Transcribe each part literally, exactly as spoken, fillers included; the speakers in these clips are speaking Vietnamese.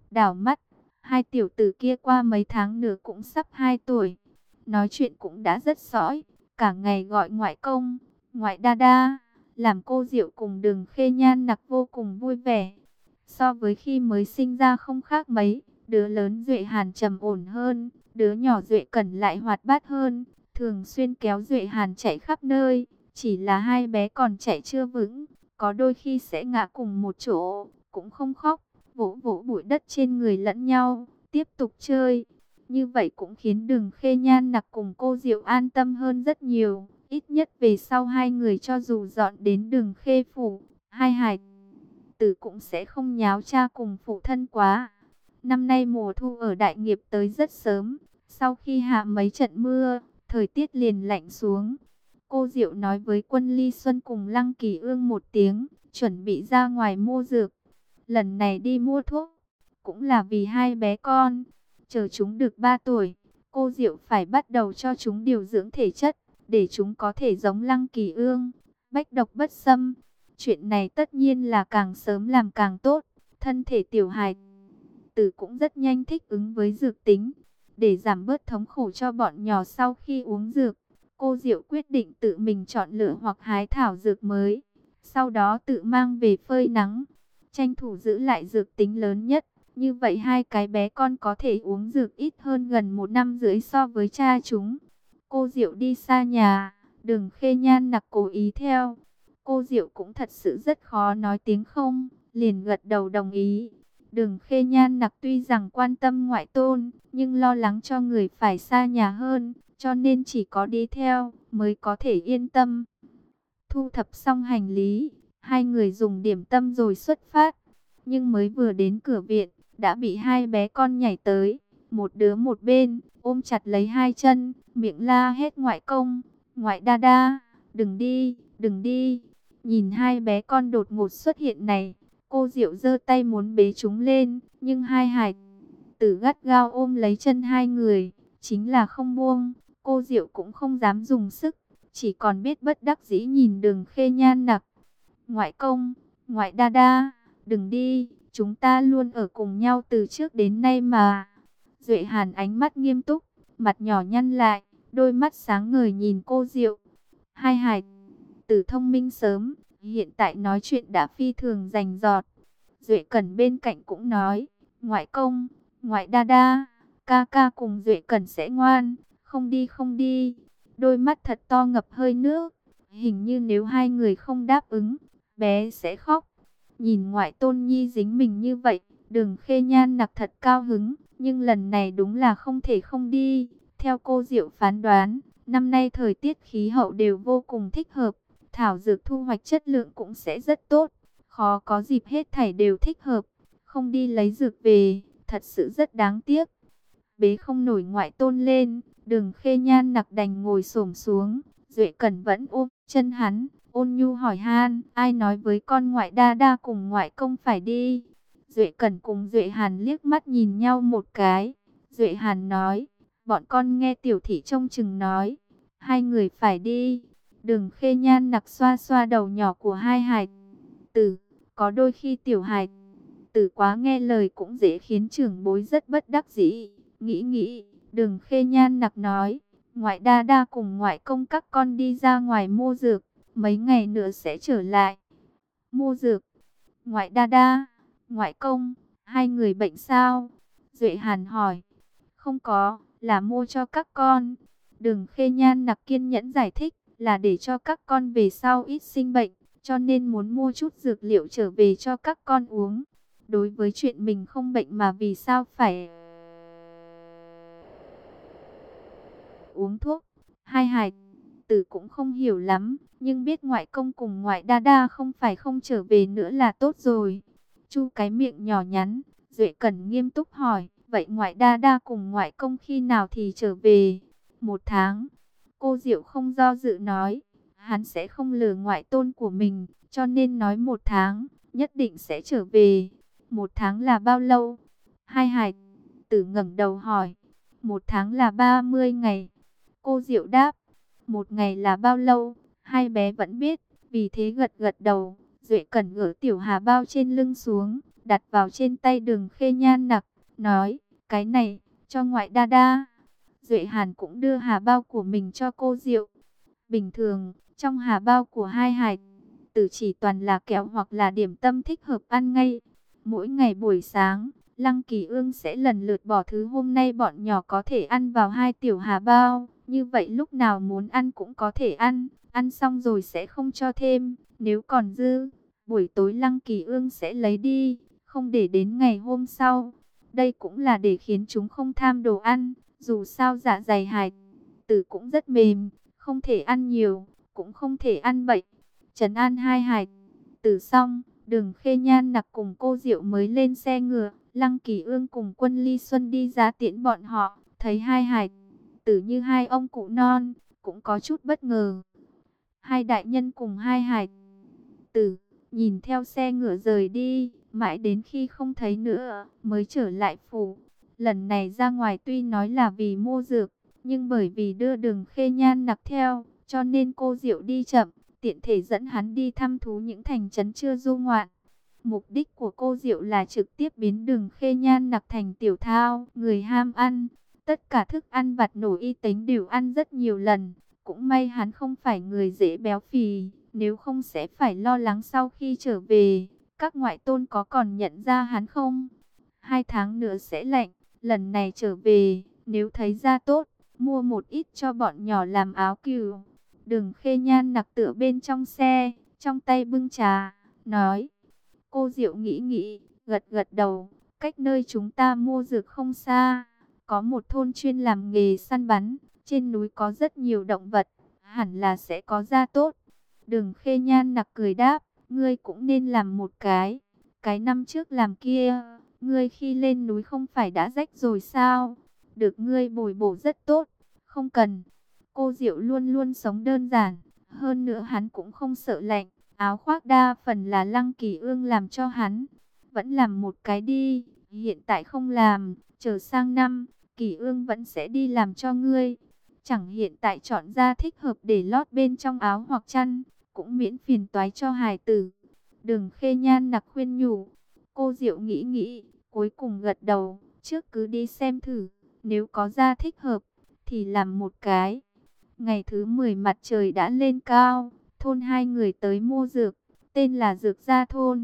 đảo mắt, hai tiểu tử kia qua mấy tháng nữa cũng sắp hai tuổi. Nói chuyện cũng đã rất sõi, cả ngày gọi ngoại công, ngoại đa đa, làm cô Diệu cùng Đường Khê Nhan Nặc vô cùng vui vẻ. So với khi mới sinh ra không khác mấy, đứa lớn Duệ Hàn trầm ổn hơn, đứa nhỏ Duệ Cẩn lại hoạt bát hơn, thường xuyên kéo Duệ Hàn chạy khắp nơi, chỉ là hai bé còn chạy chưa vững, có đôi khi sẽ ngã cùng một chỗ, cũng không khóc, vỗ vỗ bụi đất trên người lẫn nhau, tiếp tục chơi. Như vậy cũng khiến Đường Khê Nhan Nặc cùng cô Diệu an tâm hơn rất nhiều. Ít nhất về sau hai người cho dù dọn đến Đường Khê phủ, hai hải tử cũng sẽ không nháo cha cùng phụ thân quá. Năm nay mùa thu ở Đại Nghiệp tới rất sớm. Sau khi hạ mấy trận mưa, thời tiết liền lạnh xuống. Cô Diệu nói với Quân Ly Xuân cùng Lăng Kỳ Ương một tiếng, chuẩn bị ra ngoài mua dược. Lần này đi mua thuốc, cũng là vì hai bé con. Chờ chúng được ba tuổi, cô Diệu phải bắt đầu cho chúng điều dưỡng thể chất, để chúng có thể giống Lăng Kỳ Ương, bách độc bất xâm. Chuyện này tất nhiên là càng sớm làm càng tốt. Thân thể tiểu hài tử cũng rất nhanh thích ứng với dược tính. Để giảm bớt thống khổ cho bọn nhỏ sau khi uống dược, cô Diệu quyết định tự mình chọn lựa hoặc hái thảo dược mới, sau đó tự mang về phơi nắng, tranh thủ giữ lại dược tính lớn nhất. Như vậy hai cái bé con có thể uống dược ít hơn gần một năm rưỡi so với cha chúng. Cô Diệu đi xa nhà, Đường Khê Nhan Nặc cố ý theo. Cô Diệu cũng thật sự rất khó nói tiếng không, liền gật đầu đồng ý. Đường Khê Nhan Nặc tuy rằng quan tâm ngoại tôn, nhưng lo lắng cho người phải xa nhà hơn, cho nên chỉ có đi theo mới có thể yên tâm. Thu thập xong hành lý, hai người dùng điểm tâm rồi xuất phát. Nhưng mới vừa đến cửa viện, đã bị hai bé con nhảy tới, một đứa một bên, ôm chặt lấy hai chân, miệng la hét ngoại công, ngoại đa đa, đừng đi, đừng đi. Nhìn hai bé con đột ngột xuất hiện này, cô Diệu giơ tay muốn bế chúng lên, nhưng hai hải tử gắt gao ôm lấy chân hai người, chính là không buông. Cô Diệu cũng không dám dùng sức, chỉ còn biết bất đắc dĩ nhìn Đường Khê Nhan Nặc. Ngoại công, ngoại đa đa, đừng đi, chúng ta luôn ở cùng nhau từ trước đến nay mà. Duệ Hàn ánh mắt nghiêm túc, mặt nhỏ nhăn lại, đôi mắt sáng ngời nhìn cô Diệu. Hai hải tử thông minh sớm, hiện tại nói chuyện đã phi thường rành rọt. Duệ Cẩn bên cạnh cũng nói, ngoại công, ngoại đa đa, ca ca cùng Duệ Cẩn sẽ ngoan, không đi không đi. Đôi mắt thật to ngập hơi nước, hình như nếu hai người không đáp ứng, bé sẽ khóc. Nhìn ngoại tôn nhi dính mình như vậy, Đường Khê Nhan Nặc thật cao hứng, nhưng lần này đúng là không thể không đi. Theo cô Diệu phán đoán, năm nay thời tiết khí hậu đều vô cùng thích hợp, thảo dược thu hoạch chất lượng cũng sẽ rất tốt, khó có dịp hết thảy đều thích hợp, không đi lấy dược về, thật sự rất đáng tiếc. Bế không nổi ngoại tôn lên, Đường Khê Nhan Nặc đành ngồi xổm xuống, Duệ Cẩn vẫn ôm chân hắn, ôn nhu hỏi han, ai nói với con ngoại đa đa cùng ngoại công phải đi? Duệ Cẩn cùng Duệ Hàn liếc mắt nhìn nhau một cái. Duệ Hàn nói, bọn con nghe tiểu thị trông chừng nói, hai người phải đi. Đường Khê Nhan Nặc xoa xoa đầu nhỏ của hai hài tử, có đôi khi tiểu hài tử quá nghe lời cũng dễ khiến trưởng bối rất bất đắc dĩ. Nghĩ nghĩ, Đường Khê Nhan Nặc nói, ngoại đa đa cùng ngoại công các con đi ra ngoài mua dược, mấy ngày nữa sẽ trở lại. Mua dược, ngoại đa đa, ngoại công, hai người bệnh sao? Duệ Hàn hỏi. Không có, là mua cho các con. Đường Khê Nhan Nặc kiên nhẫn giải thích, là để cho các con về sau ít sinh bệnh, cho nên muốn mua chút dược liệu trở về cho các con uống. Đối với chuyện mình không bệnh mà vì sao phải uống thuốc, hai hài tử cũng không hiểu lắm, nhưng biết ngoại công cùng ngoại đa đa không phải không trở về nữa là tốt rồi. Chu cái miệng nhỏ nhắn, Duệ Cẩn nghiêm túc hỏi, vậy ngoại đa đa cùng ngoại công khi nào thì trở về? Một tháng. Cô Diệu không do dự nói, hắn sẽ không lừa ngoại tôn của mình, cho nên nói một tháng, nhất định sẽ trở về. Một tháng là bao lâu? Hai hài tử ngẩng đầu hỏi. Một tháng là ba mươi ngày. Cô Diệu đáp. Một ngày là bao lâu? Hai bé vẫn biết, vì thế gật gật đầu. Duệ Cẩn gỡ tiểu hà bao trên lưng xuống, đặt vào trên tay Đường Khê Nhan Nặc, nói, cái này, cho ngoại đa đa. Duệ Hàn cũng đưa hà bao của mình cho cô Diệu. Bình thường, trong hà bao của hai hài tử chỉ toàn là kẹo hoặc là điểm tâm thích hợp ăn ngay. Mỗi ngày buổi sáng, Lăng Kỳ Ương sẽ lần lượt bỏ thứ hôm nay bọn nhỏ có thể ăn vào hai tiểu hà bao. Như vậy lúc nào muốn ăn cũng có thể ăn, ăn xong rồi sẽ không cho thêm. Nếu còn dư, buổi tối Lăng Kỳ Ương sẽ lấy đi, không để đến ngày hôm sau. Đây cũng là để khiến chúng không tham đồ ăn, dù sao dạ dày hài tử cũng rất mềm, không thể ăn nhiều, cũng không thể ăn bậy. Trấn an hai hài tử xong, Đường Khê Nhan Nặc cùng cô Diệu mới lên xe ngựa. Lăng Kỳ Ương cùng Quân Ly Xuân đi ra tiễn bọn họ, thấy hai hài tử như hai ông cụ non, cũng có chút bất ngờ. Hai đại nhân cùng hai hài tử nhìn theo xe ngựa rời đi, mãi đến khi không thấy nữa mới trở lại phủ. Lần này ra ngoài tuy nói là vì mua dược, nhưng bởi vì đưa Đường Khê Nhan Nặc theo, cho nên cô Diệu đi chậm, tiện thể dẫn hắn đi thăm thú những thành trấn chưa du ngoạn. Mục đích của cô Diệu là trực tiếp biến Đường Khê Nhan Nặc thành tiểu thao, người ham ăn. Tất cả thức ăn vặt nổi y tính đều ăn rất nhiều lần. Cũng may hắn không phải người dễ béo phì, nếu không sẽ phải lo lắng sau khi trở về, các ngoại tôn có còn nhận ra hắn không. Hai tháng nữa sẽ lạnh, lần này trở về, nếu thấy da tốt, mua một ít cho bọn nhỏ làm áo cừu. Đường Khê Nhan Nặc tựa bên trong xe, trong tay bưng trà, nói. Cô Diệu nghĩ nghĩ, gật gật đầu, cách nơi chúng ta mua dược không xa, có một thôn chuyên làm nghề săn bắn, trên núi có rất nhiều động vật, hẳn là sẽ có da tốt. Đường Khê Nhan Nặc cười đáp, ngươi cũng nên làm một cái, cái năm trước làm kia, ngươi khi lên núi không phải đã rách rồi sao, được ngươi bồi bổ rất tốt, không cần. Cô Diệu luôn luôn sống đơn giản, hơn nữa hắn cũng không sợ lạnh. Áo khoác đa phần là Lăng Kỳ Ương làm cho hắn. Vẫn làm một cái đi, hiện tại không làm, chờ sang năm, Kỳ Ương vẫn sẽ đi làm cho ngươi. Chẳng hiện tại chọn ra thích hợp để lót bên trong áo hoặc chăn, cũng miễn phiền toái cho hài tử. Đường Khê Nhan Nặc khuyên nhủ, cô Diệu nghĩ nghĩ, cuối cùng gật đầu, trước cứ đi xem thử, nếu có ra thích hợp, thì làm một cái. Ngày thứ mười mặt trời đã lên cao. Thôn hai người tới mua dược, tên là Dược Gia Thôn.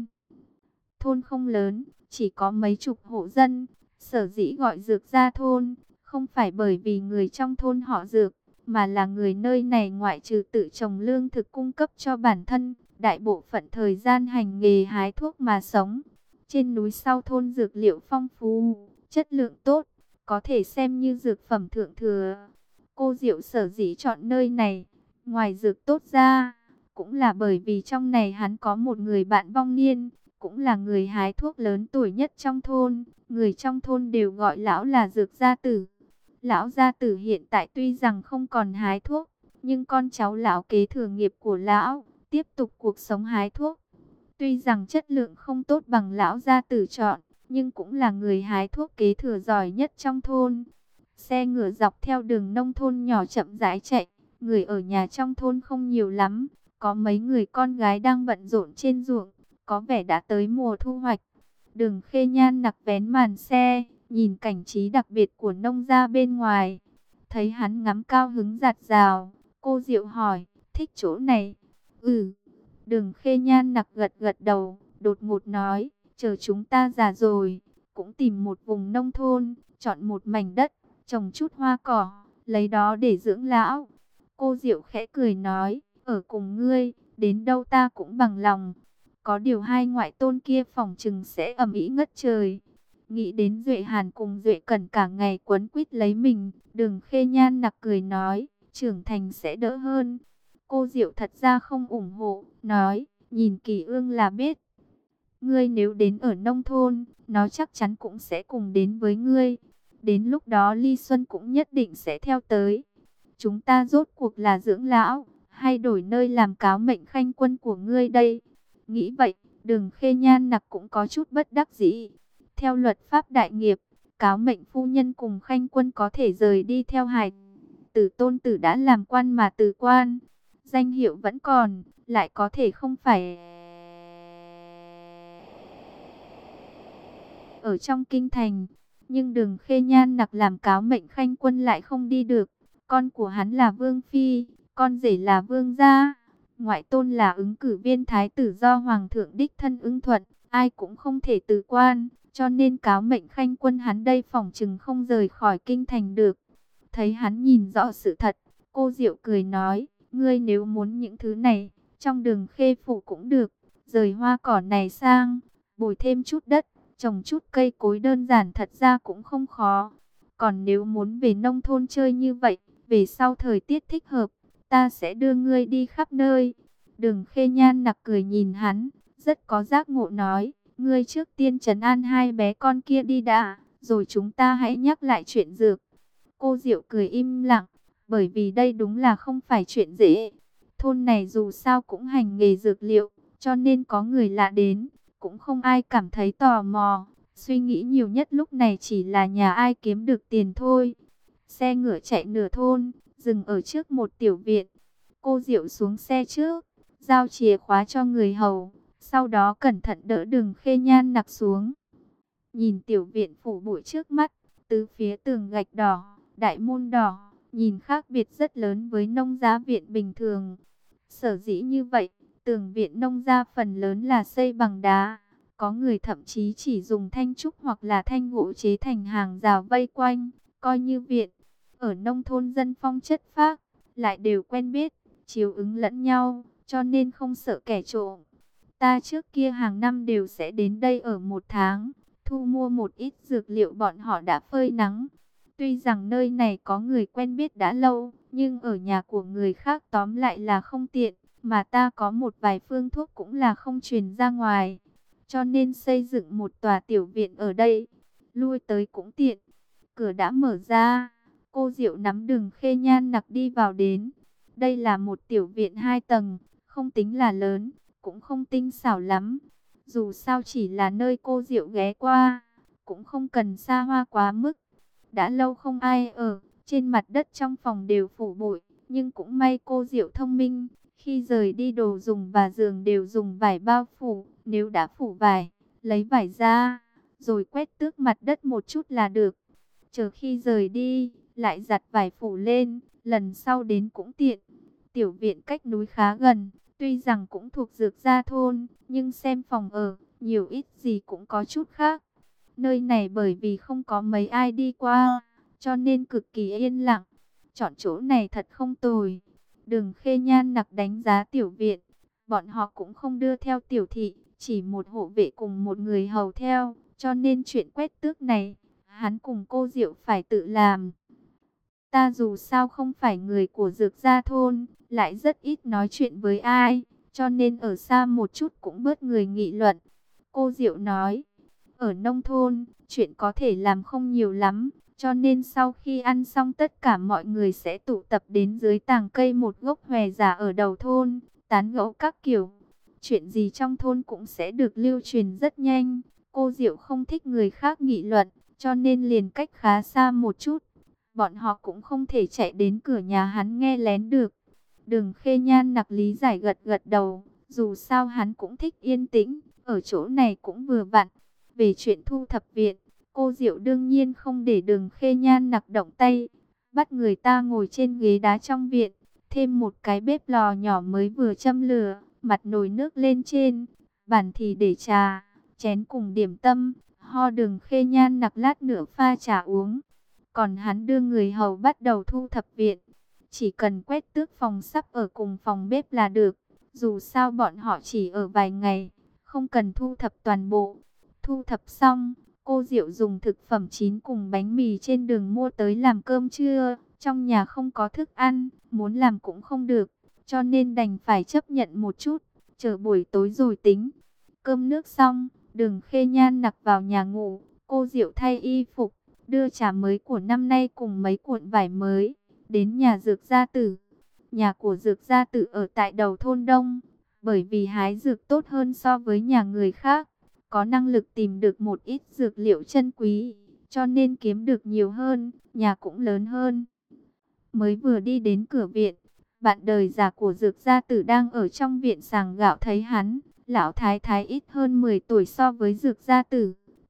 Thôn không lớn, chỉ có mấy chục hộ dân. Sở dĩ gọi Dược Gia Thôn, không phải bởi vì người trong thôn họ Dược, mà là người nơi này ngoại trừ tự trồng lương thực cung cấp cho bản thân, đại bộ phận thời gian hành nghề hái thuốc mà sống. Trên núi sau thôn dược liệu phong phú, chất lượng tốt, có thể xem như dược phẩm thượng thừa. Cô Diệu sở dĩ chọn nơi này, ngoài dược tốt ra, cũng là bởi vì trong này hắn có một người bạn vong niên, cũng là người hái thuốc lớn tuổi nhất trong thôn. Người trong thôn đều gọi lão là Dược Gia Tử. Lão Gia Tử hiện tại tuy rằng không còn hái thuốc, nhưng con cháu lão kế thừa nghiệp của lão, tiếp tục cuộc sống hái thuốc. Tuy rằng chất lượng không tốt bằng lão Gia Tử chọn, nhưng cũng là người hái thuốc kế thừa giỏi nhất trong thôn. Xe ngựa dọc theo đường nông thôn nhỏ chậm rãi chạy, người ở nhà trong thôn không nhiều lắm. Có mấy người con gái đang bận rộn trên ruộng, có vẻ đã tới mùa thu hoạch. Đường Khê Nhan Nặc vén màn xe, nhìn cảnh trí đặc biệt của nông gia bên ngoài. Thấy hắn ngắm cao hứng rạt rào, cô Diệu hỏi, thích chỗ này? Ừ. Đường Khê Nhan Nặc gật gật đầu, đột ngột nói, chờ chúng ta già rồi, cũng tìm một vùng nông thôn, chọn một mảnh đất, trồng chút hoa cỏ, lấy đó để dưỡng lão. Cô Diệu khẽ cười nói, ở cùng ngươi, đến đâu ta cũng bằng lòng. Có điều hai ngoại tôn kia phỏng chừng sẽ ầm ĩ ngất trời. Nghĩ đến Duệ Hàn cùng Duệ Cẩn cả ngày quấn quýt lấy mình, Đường Khê Nhan Nặc cười nói, trưởng thành sẽ đỡ hơn. Cô Diệu thật ra không ủng hộ, nói, nhìn Kỳ Ương là biết. Ngươi nếu đến ở nông thôn, nó chắc chắn cũng sẽ cùng đến với ngươi. Đến lúc đó Ly Xuân cũng nhất định sẽ theo tới. Chúng ta rốt cuộc là dưỡng lão, hay đổi nơi làm cáo mệnh khanh quân của ngươi đây? Nghĩ vậy, Đường Khê Nhan Nặc cũng có chút bất đắc dĩ. Theo luật pháp đại nghiệp, cáo mệnh phu nhân cùng khanh quân có thể rời đi theo hài tử tôn tử đã làm quan mà từ quan. Danh hiệu vẫn còn, lại có thể không phải ở trong kinh thành. Nhưng Đường Khê Nhan nặc làm cáo mệnh khanh quân lại không đi được. Con của hắn là Vương Phi, con rể là Vương Gia, ngoại tôn là ứng cử viên thái tử do Hoàng thượng đích thân ưng thuận, ai cũng không thể từ quan, cho nên cáo mệnh khanh quân hắn đây phỏng chừng không rời khỏi kinh thành được. Thấy hắn nhìn rõ sự thật, cô Diệu cười nói, ngươi nếu muốn những thứ này, trong Đường Khê phủ cũng được, rời hoa cỏ này sang, bồi thêm chút đất, trồng chút cây cối đơn giản thật ra cũng không khó. Còn nếu muốn về nông thôn chơi như vậy, về sau thời tiết thích hợp, ta sẽ đưa ngươi đi khắp nơi. Đường Khê Nhan nặc cười nhìn hắn, rất có giác ngộ nói, ngươi trước tiên trấn an hai bé con kia đi đã, rồi chúng ta hãy nhắc lại chuyện dược. Cô Diệu cười im lặng, bởi vì đây đúng là không phải chuyện dễ. Thôn này dù sao cũng hành nghề dược liệu, cho nên có người lạ đến, cũng không ai cảm thấy tò mò. Suy nghĩ nhiều nhất lúc này chỉ là nhà ai kiếm được tiền thôi. Xe ngựa chạy nửa thôn, dừng ở trước một tiểu viện. Cô Diệu xuống xe trước, giao chìa khóa cho người hầu, sau đó cẩn thận đỡ Đường Khê Nhan nặc xuống. Nhìn tiểu viện phủ bụi trước mắt, tứ phía tường gạch đỏ, đại môn đỏ, nhìn khác biệt rất lớn với nông gia viện bình thường. Sở dĩ như vậy, tường viện nông gia phần lớn là xây bằng đá. Có người thậm chí chỉ dùng thanh trúc hoặc là thanh gỗ chế thành hàng rào vây quanh, coi như viện. Ở nông thôn dân phong chất phác, lại đều quen biết, chiếu ứng lẫn nhau, cho nên không sợ kẻ trộm. Ta trước kia hàng năm đều sẽ đến đây ở một tháng, thu mua một ít dược liệu bọn họ đã phơi nắng. Tuy rằng nơi này có người quen biết đã lâu, nhưng ở nhà của người khác tóm lại là không tiện, mà ta có một vài phương thuốc cũng là không truyền ra ngoài. Cho nên xây dựng một tòa tiểu viện ở đây, lui tới cũng tiện. Cửa đã mở ra, cô Diệu nắm Đường Khê Nhan nặc đi vào đến. Đây là một tiểu viện hai tầng, không tính là lớn, cũng không tinh xảo lắm. Dù sao chỉ là nơi cô Diệu ghé qua, cũng không cần xa hoa quá mức. Đã lâu không ai ở, trên mặt đất trong phòng đều phủ bụi, nhưng cũng may cô Diệu thông minh. Khi rời đi đồ dùng và giường đều dùng vải bao phủ, nếu đã phủ vải, lấy vải ra, rồi quét tước mặt đất một chút là được. Chờ khi rời đi, lại giặt vải phủ lên, lần sau đến cũng tiện. Tiểu viện cách núi khá gần, tuy rằng cũng thuộc Dược Gia thôn, nhưng xem phòng ở, nhiều ít gì cũng có chút khác. Nơi này bởi vì không có mấy ai đi qua, cho nên cực kỳ yên lặng. Chọn chỗ này thật không tồi. Đường Khê Nhan nặc đánh giá tiểu viện. Bọn họ cũng không đưa theo tiểu thị, chỉ một hộ vệ cùng một người hầu theo, cho nên chuyện quét tước này, hắn cùng cô Diệu phải tự làm. Ta dù sao không phải người của Dược Gia thôn, lại rất ít nói chuyện với ai, cho nên ở xa một chút cũng bớt người nghị luận. Cô Diệu nói, ở nông thôn, chuyện có thể làm không nhiều lắm, cho nên sau khi ăn xong tất cả mọi người sẽ tụ tập đến dưới tàng cây một gốc hòe già ở đầu thôn, tán gẫu các kiểu. Chuyện gì trong thôn cũng sẽ được lưu truyền rất nhanh. Cô Diệu không thích người khác nghị luận, cho nên liền cách khá xa một chút. Bọn họ cũng không thể chạy đến cửa nhà hắn nghe lén được. Đường Khê Nhan nặc lý giải gật gật đầu, dù sao hắn cũng thích yên tĩnh, ở chỗ này cũng vừa vặn. Về chuyện thu thập viện, cô Diệu đương nhiên không để Đường Khê Nhan nặc động tay, bắt người ta ngồi trên ghế đá trong viện, thêm một cái bếp lò nhỏ mới vừa châm lửa, mặt nồi nước lên trên, bàn thì để trà, chén cùng điểm tâm, ho Đường Khê Nhan nặc lát nữa pha trà uống. Còn hắn đưa người hầu bắt đầu thu thập viện, chỉ cần quét tước phòng sắp ở cùng phòng bếp là được, dù sao bọn họ chỉ ở vài ngày, không cần thu thập toàn bộ. Thu thập xong, cô Diệu dùng thực phẩm chín cùng bánh mì trên đường mua tới làm cơm trưa. Trong nhà không có thức ăn, muốn làm cũng không được, cho nên đành phải chấp nhận một chút, chờ buổi tối rồi tính. Cơm nước xong, Đường Khê Nhan nặc vào nhà ngủ, cô Diệu thay y phục, đưa trà mới của năm nay cùng mấy cuộn vải mới, đến nhà Dược Gia Tử. Nhà của Dược Gia Tử ở tại đầu thôn Đông, bởi vì hái dược tốt hơn so với nhà người khác, có năng lực tìm được một ít dược liệu chân quý, cho nên kiếm được nhiều hơn, nhà cũng lớn hơn. Mới vừa đi đến cửa viện, bạn đời già của Dược Gia Tử đang ở trong viện sàng gạo thấy hắn. Lão thái thái ít hơn mười tuổi so với Dược Gia Tử,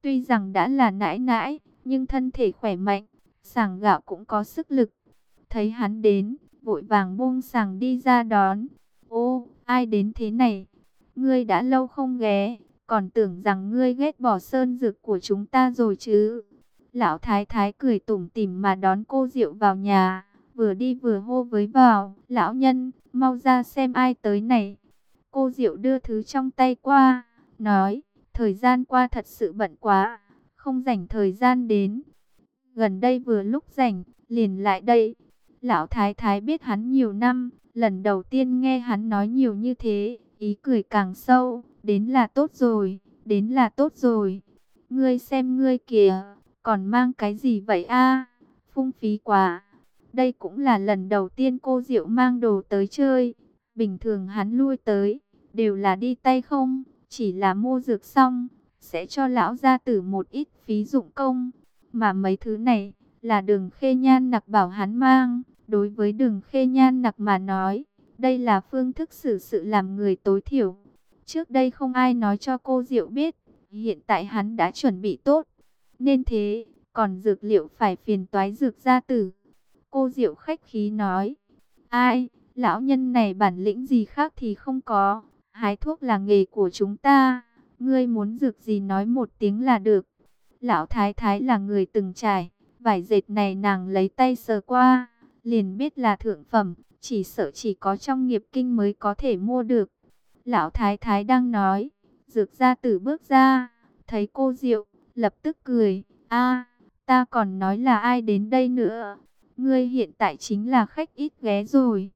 Tuy rằng đã là nãi nãi, nhưng thân thể khỏe mạnh, sàng gạo cũng có sức lực. Thấy hắn đến, vội vàng buông sàng đi ra đón. Ô, ai đến thế này? Ngươi đã lâu không ghé, còn tưởng rằng ngươi ghét bỏ sơn dược của chúng ta rồi chứ. Lão thái thái cười tủm tỉm mà đón cô Diệu vào nhà, vừa đi vừa hô với vào, lão nhân, mau ra xem ai tới này. Cô Diệu đưa thứ trong tay qua, nói, thời gian qua thật sự bận quá, không rảnh thời gian đến. Gần đây vừa lúc rảnh, liền lại đây. Lão thái thái biết hắn nhiều năm, lần đầu tiên nghe hắn nói nhiều như thế, ý cười càng sâu, đến là tốt rồi, đến là tốt rồi. Ngươi xem ngươi kìa, còn mang cái gì vậy a? Phung phí quá. Đây cũng là lần đầu tiên cô Diệu mang đồ tới chơi. Bình thường hắn lui tới, đều là đi tay không, chỉ là mua dược xong, sẽ cho lão gia tử một ít phí dụng công. Mà mấy thứ này, là Đường Khê Nhan Nặc bảo hắn mang. Đối với Đường Khê Nhan Nặc mà nói, đây là phương thức xử sự làm người tối thiểu. Trước đây không ai nói cho cô Diệu biết, hiện tại hắn đã chuẩn bị tốt. Nên thế, còn dược liệu phải phiền toái Dược gia tử. Cô Diệu khách khí nói, ai, lão nhân này bản lĩnh gì khác thì không có, hái thuốc là nghề của chúng ta, ngươi muốn dược gì nói một tiếng là được. Lão thái thái là người từng trải, vải dệt này nàng lấy tay sờ qua, liền biết là thượng phẩm, chỉ sợ chỉ có trong nghiệp kinh mới có thể mua được. Lão thái thái đang nói, Dược gia tử bước ra, thấy cô Diệu, lập tức cười, a, ta còn nói là ai đến đây nữa, ngươi hiện tại chính là khách ít ghé rồi.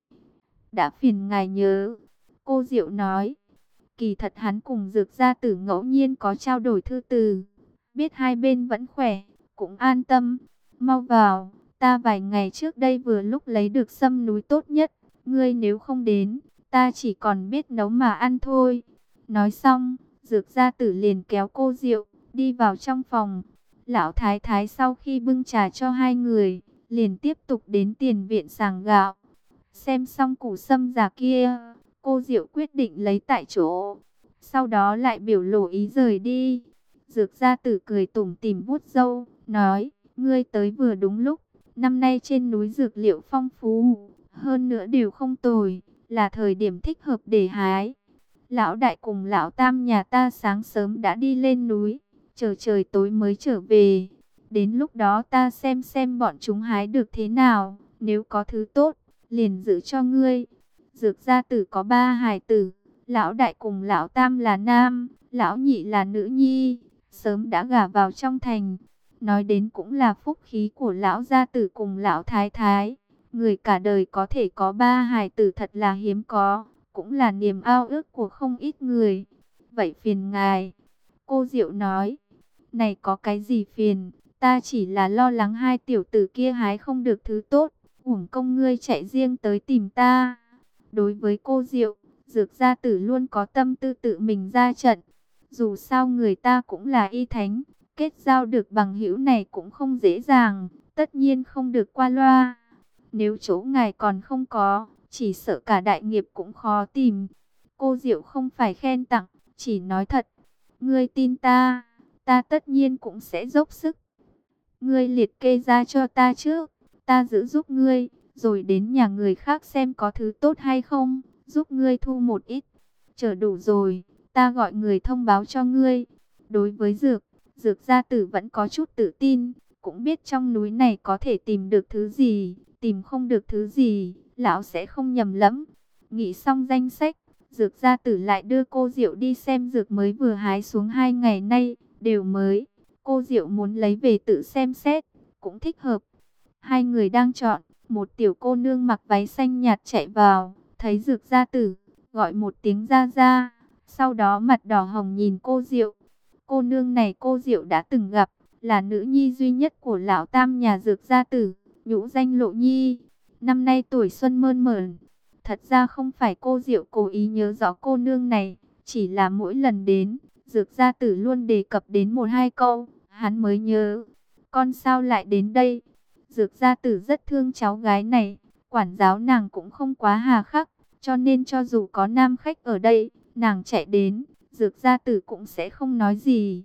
Đã phiền ngài nhớ, cô Diệu nói, kỳ thật hắn cùng Dược gia tử ngẫu nhiên có trao đổi thư từ, biết hai bên vẫn khỏe, cũng an tâm. Mau vào, ta vài ngày trước đây vừa lúc lấy được sâm núi tốt nhất, ngươi nếu không đến, ta chỉ còn biết nấu mà ăn thôi. Nói xong, Dược gia tử liền kéo cô Diệu, đi vào trong phòng. Lão thái thái sau khi bưng trà cho hai người, liền tiếp tục đến tiền viện sàng gạo. Xem xong củ sâm già kia, cô Diệu quyết định lấy tại chỗ, sau đó lại biểu lộ ý rời đi. Dược gia tử cười tủm tỉm vuốt râu, nói, ngươi tới vừa đúng lúc, năm nay trên núi dược liệu phong phú, hơn nữa đều không tồi, là thời điểm thích hợp để hái. Lão đại cùng lão tam nhà ta sáng sớm đã đi lên núi, chờ trời tối mới trở về. Đến lúc đó ta xem xem bọn chúng hái được thế nào, nếu có thứ tốt, liền giữ cho ngươi. Dược gia tử có ba hài tử, lão đại cùng lão tam là nam, lão nhị là nữ nhi, sớm đã gả vào trong thành. Nói đến cũng là phúc khí của lão gia tử cùng lão thái thái. Người cả đời có thể có ba hài tử thật là hiếm có, cũng là niềm ao ước của không ít người. Vậy phiền ngài, cô Diệu nói. Này có cái gì phiền, ta chỉ là lo lắng hai tiểu tử kia hái không được thứ tốt, uổng công ngươi chạy riêng tới tìm ta. Đối với cô Diệu, Dược gia tử luôn có tâm tư tự mình ra trận. Dù sao người ta cũng là y thánh, kết giao được bằng hữu này cũng không dễ dàng, tất nhiên không được qua loa. Nếu chỗ ngài còn không có, chỉ sợ cả đại nghiệp cũng khó tìm. Cô Diệu không phải khen tặng, chỉ nói thật. Ngươi tin ta, ta tất nhiên cũng sẽ dốc sức. Ngươi liệt kê ra cho ta trước, ta giữ giúp ngươi, rồi đến nhà người khác xem có thứ tốt hay không, giúp ngươi thu một ít. Chờ đủ rồi, ta gọi người thông báo cho ngươi. Đối với dược, Dược gia tử vẫn có chút tự tin, cũng biết trong núi này có thể tìm được thứ gì, tìm không được thứ gì, lão sẽ không nhầm lẫn. Nghĩ xong danh sách, Dược gia tử lại đưa cô Diệu đi xem dược mới vừa hái xuống hai ngày nay, đều mới. Cô Diệu muốn lấy về tự xem xét, cũng thích hợp. Hai người đang chọn, một tiểu cô nương mặc váy xanh nhạt chạy vào, thấy Dược gia tử, gọi một tiếng ra ra, sau đó mặt đỏ hồng nhìn cô Diệu. Cô nương này cô Diệu đã từng gặp, là nữ nhi duy nhất của lão tam nhà Dược gia tử, nhũ danh Lộ Nhi. Năm nay tuổi xuân mơn mởn. Thật ra không phải cô Diệu cố ý nhớ rõ cô nương này, chỉ là mỗi lần đến, Dược gia tử luôn đề cập đến một hai câu, hắn mới nhớ. Con sao lại đến đây? Dược gia tử rất thương cháu gái này, quản giáo nàng cũng không quá hà khắc, cho nên cho dù có nam khách ở đây, nàng chạy đến, Dược gia tử cũng sẽ không nói gì.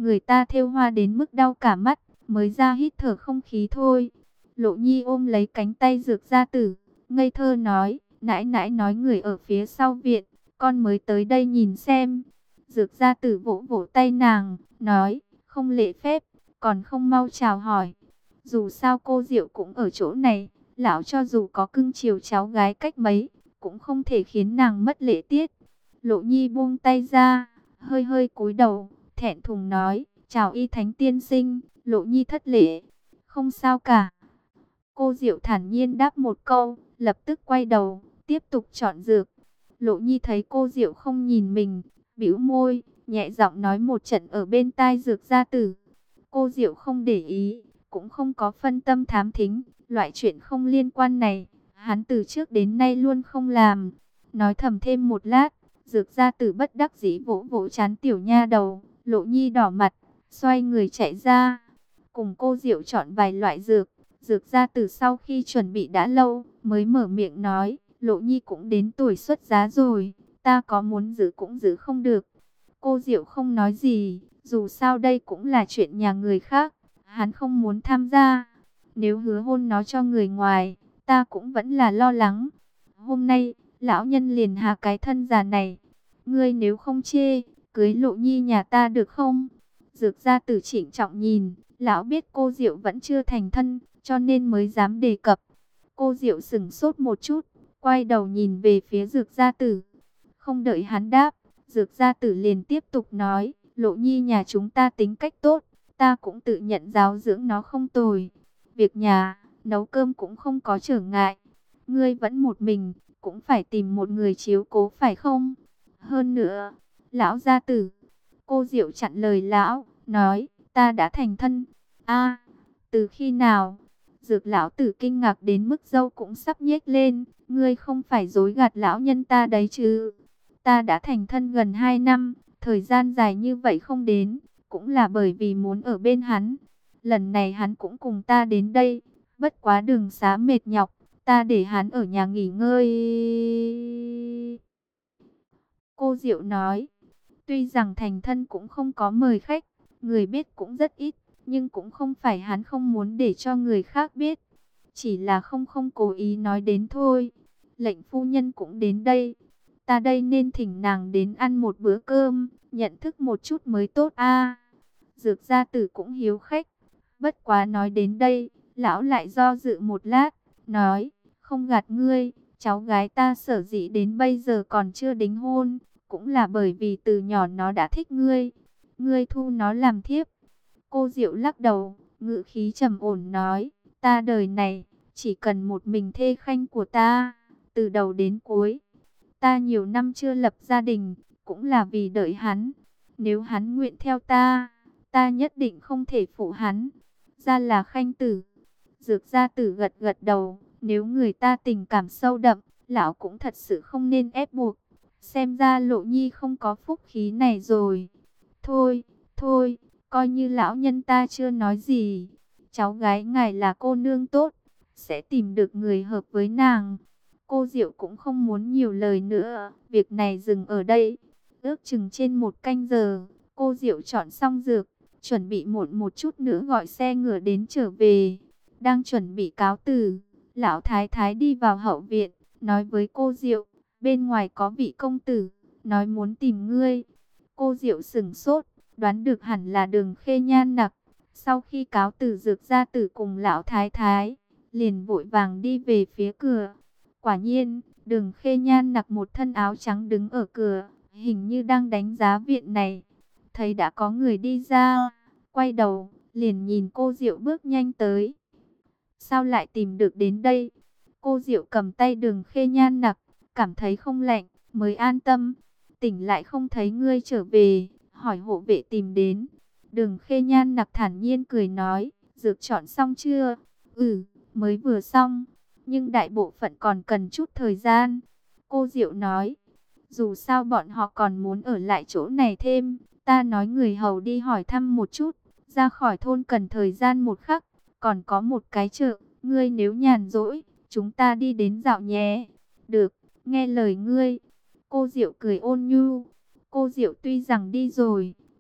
người ta thêu hoa đến mức đau cả mắt, mới ra hít thở không khí thôi. Lộ Nhi ôm lấy cánh tay Dược Gia Tử, ngây thơ nói, nãi nãi nói người ở phía sau viện, con mới tới đây nhìn xem. Dược Gia Tử vỗ vỗ tay nàng, nói, không lễ phép, còn không mau chào hỏi. Dù sao cô Diệu cũng ở chỗ này, lão cho dù có cưng chiều cháu gái cách mấy, cũng không thể khiến nàng mất lễ tiết. Lộ Nhi buông tay ra, hơi hơi cúi đầu, thẹn thùng nói, chào Y Thánh tiên sinh. Lộ Nhi thất lễ, không sao cả. Cô Diệu thản nhiên đáp một câu, lập tức quay đầu, tiếp tục chọn dược. Lộ Nhi thấy cô Diệu không nhìn mình, bĩu môi, nhẹ giọng nói một trận ở bên tai Dược Gia Tử. Cô Diệu không để ý, cũng không có phân tâm thám thính, loại chuyện không liên quan này, hắn từ trước đến nay luôn không làm. Nói thầm thêm một lát, Dược Gia Tử bất đắc dĩ vỗ vỗ trán tiểu nha đầu. Lộ Nhi đỏ mặt, xoay người chạy ra, cùng cô Diệu chọn vài loại dược. Dược Gia Tử sau khi chuẩn bị đã lâu, mới mở miệng nói, Lộ Nhi cũng đến tuổi xuất giá rồi, ta có muốn giữ cũng giữ không được. Cô Diệu không nói gì, dù sao đây cũng là chuyện nhà người khác, hắn không muốn tham gia. Nếu hứa hôn nó cho người ngoài, ta cũng vẫn là lo lắng. Hôm nay, lão nhân liền hạ cái thân già này, ngươi nếu không chê, cưới Lộ Nhi nhà ta được không? Dược Gia Tử trịnh trọng nhìn, lão biết cô Diệu vẫn chưa thành thân, cho nên mới dám đề cập. Cô Diệu sững sốt một chút, quay đầu nhìn về phía Dược Gia Tử. Không đợi hắn đáp, Dược Gia Tử liền tiếp tục nói, Lộ Nhi nhà chúng ta tính cách tốt, ta cũng tự nhận giáo dưỡng nó không tồi. Việc nhà, nấu cơm cũng không có trở ngại. Ngươi vẫn một mình, cũng phải tìm một người chiếu cố phải không? Hơn nữa, lão gia tử, cô Diệu chặn lời lão, nói, ta đã thành thân. A, từ khi nào? Dược lão tử kinh ngạc đến mức râu cũng sắp nhếch lên, ngươi không phải dối gạt lão nhân ta đấy chứ? Ta đã thành thân gần hai năm, thời gian dài như vậy không đến, cũng là bởi vì muốn ở bên hắn. Lần này hắn cũng cùng ta đến đây, bất quá đường xá mệt nhọc, ta để hắn ở nhà nghỉ ngơi. Cô Diệu nói, tuy rằng thành thân cũng không có mời khách, người biết cũng rất ít, nhưng cũng không phải hắn không muốn để cho người khác biết. Chỉ là không không cố ý nói đến thôi. Lệnh phu nhân cũng đến đây. Ta đây nên thỉnh nàng đến ăn một bữa cơm, nhận thức một chút mới tốt a. Dược Gia Tử cũng hiếu khách. Bất quá nói đến đây, lão lại do dự một lát, nói, không gạt ngươi, cháu gái ta sở dĩ đến bây giờ còn chưa đính hôn, cũng là bởi vì từ nhỏ nó đã thích ngươi. Ngươi thu nó làm thiếp. Cô Diệu lắc đầu, ngữ khí trầm ổn nói, ta đời này, chỉ cần một mình thê khanh của ta, từ đầu đến cuối. Ta nhiều năm chưa lập gia đình, cũng là vì đợi hắn. Nếu hắn nguyện theo ta, ta nhất định không thể phụ hắn. Ra là khanh tử. Dược Gia Tử gật gật đầu, nếu người ta tình cảm sâu đậm, lão cũng thật sự không nên ép buộc. Xem ra Lộ Nhi không có phúc khí này rồi. Thôi, thôi, coi như lão nhân ta chưa nói gì. Cháu gái ngài là cô nương tốt, sẽ tìm được người hợp với nàng. Cô Diệu cũng không muốn nhiều lời nữa, việc này dừng ở đây. Ước chừng trên một canh giờ, cô Diệu chọn xong dược, chuẩn bị muộn một chút nữa gọi xe ngựa đến trở về. Đang chuẩn bị cáo từ, lão thái thái đi vào hậu viện, nói với cô Diệu, bên ngoài có vị công tử, nói muốn tìm ngươi. Cô Diệu sững sốt, đoán được hẳn là Đường Khê Nhan Nặc. Sau khi cáo từ Dược Gia Tử cùng lão thái thái, liền vội vàng đi về phía cửa. Quả nhiên, Đường Khê Nhan Nặc một thân áo trắng đứng ở cửa, hình như đang đánh giá viện này. Thấy đã có người đi ra, quay đầu, liền nhìn cô Diệu bước nhanh tới. Sao lại tìm được đến đây? Cô Diệu cầm tay Đường Khê Nhan Nặc, cảm thấy không lạnh, mới an tâm. Tỉnh lại không thấy ngươi trở về, hỏi hộ vệ tìm đến. Đường Khê Nhan Nặc thản nhiên cười nói, dược chọn xong chưa? Ừ, mới vừa xong, nhưng đại bộ phận còn cần chút thời gian. Cô Diệu nói, dù sao bọn họ còn muốn ở lại chỗ này thêm, ta nói người hầu đi hỏi thăm một chút, ra khỏi thôn cần thời gian một khắc, còn có một cái chợ, ngươi nếu nhàn rỗi, chúng ta đi đến dạo nhé. Được, nghe lời ngươi. Cô Diệu cười ôn nhu. Cô Diệu tuy rằng đi rồi,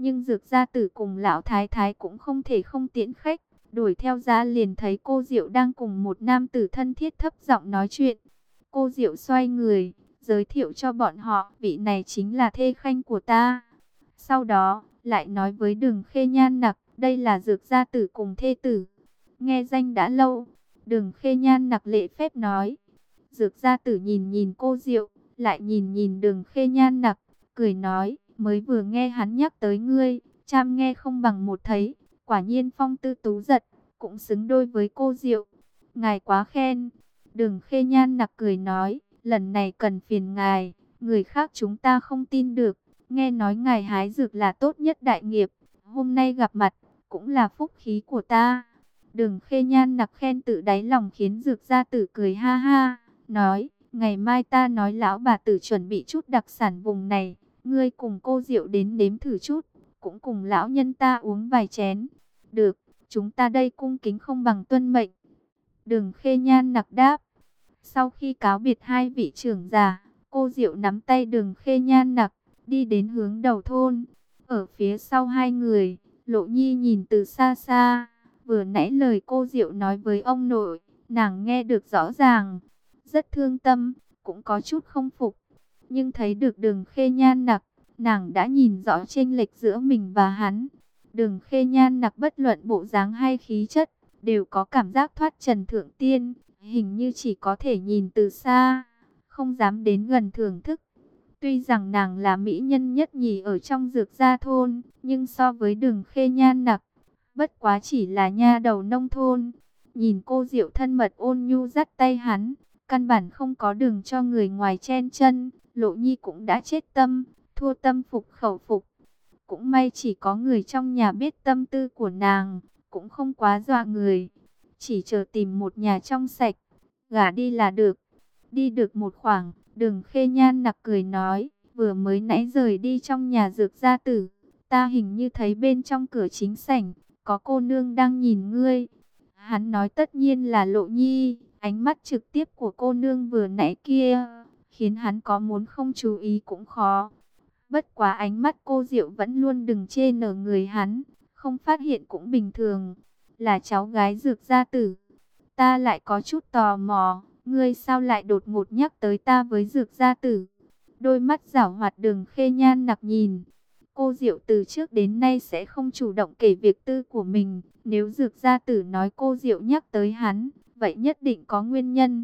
Nhưng Dược gia tử cùng lão thái thái cũng không thể không tiễn khách. Đuổi theo ra liền thấy cô Diệu đang cùng một nam tử thân thiết thấp giọng nói chuyện. Cô Diệu xoay người, giới thiệu cho bọn họ, vị này chính là thê khanh của ta. Sau đó, lại nói với Đường Khê Nhan Nặc, đây là Dược gia tử cùng thê tử. Nghe danh đã lâu, Đường Khê Nhan Nặc lễ phép nói. Dược gia tử nhìn nhìn cô Diệu, lại nhìn nhìn Đường Khê Nhan Nặc, cười nói, mới vừa nghe hắn nhắc tới ngươi, trăm nghe không bằng một thấy. Quả nhiên phong tư tú giật, cũng xứng đôi với cô Diệu. Ngài quá khen. Đường Khê Nhan Nặc cười nói, lần này cần phiền ngài, người khác chúng ta không tin được. Nghe nói ngài hái dược là tốt nhất đại nghiệp, hôm nay gặp mặt, cũng là phúc khí của ta. Đường Khê Nhan Nặc khen tự đáy lòng khiến Dược gia tử cười ha ha, nói, ngày mai ta nói lão bà tử chuẩn bị chút đặc sản vùng này, ngươi cùng cô Diệu đến nếm thử chút, cũng cùng lão nhân ta uống vài chén. Được, chúng ta đây cung kính không bằng tuân mệnh. Đường Khê Nhan Nặc đáp. Sau khi cáo biệt hai vị trưởng già, cô Diệu nắm tay Đường Khê Nhan Nặc, đi đến hướng đầu thôn. Ở phía sau hai người, Lộ Nhi nhìn từ xa xa. Vừa nãy lời cô Diệu nói với ông nội, nàng nghe được rõ ràng. Rất thương tâm, cũng có chút không phục. Nhưng thấy được Đường Khê Nhan Nặc, nàng đã nhìn rõ chênh lệch giữa mình và hắn. Đường Khê Nhan Nặc bất luận bộ dáng hay khí chất, đều có cảm giác thoát trần thượng tiên, hình như chỉ có thể nhìn từ xa, không dám đến gần thưởng thức. Tuy rằng nàng là mỹ nhân nhất nhì ở trong Dược gia thôn, nhưng so với Đường Khê Nhan Nặc, bất quá chỉ là nha đầu nông thôn. Nhìn cô Diệu thân mật ôn nhu dắt tay hắn, căn bản không có đường cho người ngoài chen chân. Lộ Nhi cũng đã chết tâm, thua tâm phục khẩu phục. Cũng may chỉ có người trong nhà biết tâm tư của nàng, cũng không quá dọa người. Chỉ chờ tìm một nhà trong sạch, gả đi là được. Đi được một khoảng, Đường Khê Nhan Nặc cười nói, vừa mới nãy rời đi trong nhà Dược gia tử, ta hình như thấy bên trong cửa chính sảnh, có cô nương đang nhìn ngươi. Hắn nói tất nhiên là Lộ Nhi, ánh mắt trực tiếp của cô nương vừa nãy kia, khiến hắn có muốn không chú ý cũng khó. Bất quá ánh mắt cô Diệu vẫn luôn đừng chê nở người hắn, không phát hiện cũng bình thường. Là cháu gái Dược gia tử. Ta lại có chút tò mò, ngươi sao lại đột ngột nhắc tới ta với Dược gia tử? Đôi mắt giảo hoạt Đường Khê Nhan Nặc nhìn. Cô Diệu từ trước đến nay sẽ không chủ động kể việc tư của mình. Nếu Dược gia tử nói cô Diệu nhắc tới hắn, vậy nhất định có nguyên nhân.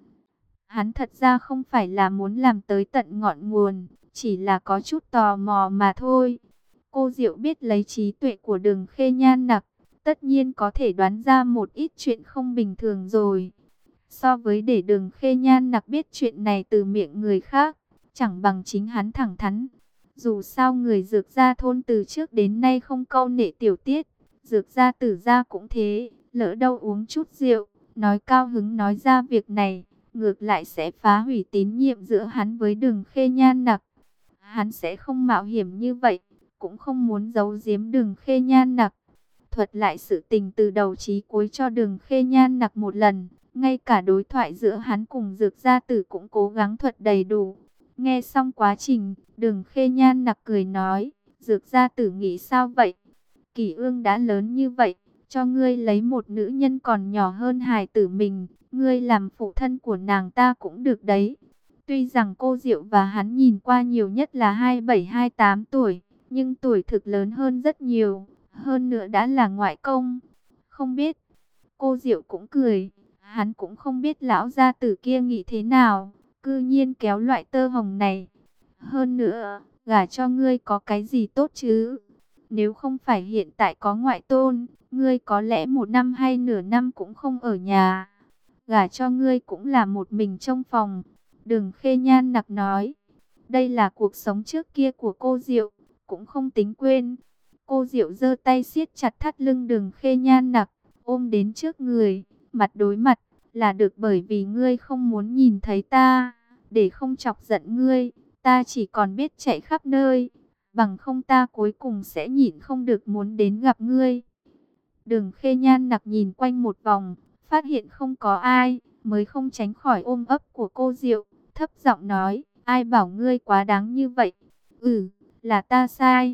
Hắn thật ra không phải là muốn làm tới tận ngọn nguồn, chỉ là có chút tò mò mà thôi. Cô Diệu biết lấy trí tuệ của Đường Khê Nhan Nặc, tất nhiên có thể đoán ra một ít chuyện không bình thường rồi. So với để Đường Khê Nhan Nặc biết chuyện này từ miệng người khác, chẳng bằng chính hắn thẳng thắn. Dù sao người Dược gia thôn từ trước đến nay không câu nệ tiểu tiết, Dược gia tử gia cũng thế, lỡ đâu uống chút rượu, nói cao hứng nói ra việc này, ngược lại sẽ phá hủy tín nhiệm giữa hắn với Đường Khê Nhan Nặc. Hắn sẽ không mạo hiểm như vậy, cũng không muốn giấu giếm Đường Khê Nhan Nặc. Thuật lại sự tình từ đầu chí cuối cho Đường Khê Nhan Nặc một lần, ngay cả đối thoại giữa hắn cùng Dược gia tử cũng cố gắng thuật đầy đủ. Nghe xong quá trình, Đường Khê Nhan Nặc cười nói, Dược gia tử nghĩ sao vậy? Kỷ Ương đã lớn như vậy, cho ngươi lấy một nữ nhân còn nhỏ hơn hài tử mình, ngươi làm phụ thân của nàng ta cũng được đấy. Tuy rằng cô Diệu và hắn nhìn qua nhiều nhất là hai mươi bảy hai mươi tám tuổi, nhưng tuổi thực lớn hơn rất nhiều, hơn nữa đã là ngoại công. Không biết, cô Diệu cũng cười, hắn cũng không biết lão gia tử kia nghĩ thế nào, cư nhiên kéo loại tơ hồng này. Hơn nữa, gả cho ngươi có cái gì tốt chứ? Nếu không phải hiện tại có ngoại tôn, ngươi có lẽ một năm hay nửa năm cũng không ở nhà. Gả cho ngươi cũng là một mình trong phòng. Đường Khê Nhan Nặc nói, đây là cuộc sống trước kia của cô Diệu, cũng không tính quên. Cô Diệu giơ tay siết chặt thắt lưng Đường Khê Nhan Nặc, ôm đến trước người, mặt đối mặt, là được bởi vì ngươi không muốn nhìn thấy ta, để không chọc giận ngươi, ta chỉ còn biết chạy khắp nơi, bằng không ta cuối cùng sẽ nhịn không được muốn đến gặp ngươi. Đường Khê Nhan Nặc nhìn quanh một vòng, phát hiện không có ai, mới không tránh khỏi ôm ấp của cô Diệu, thấp giọng nói, ai bảo ngươi quá đáng như vậy? Ừ, là ta sai.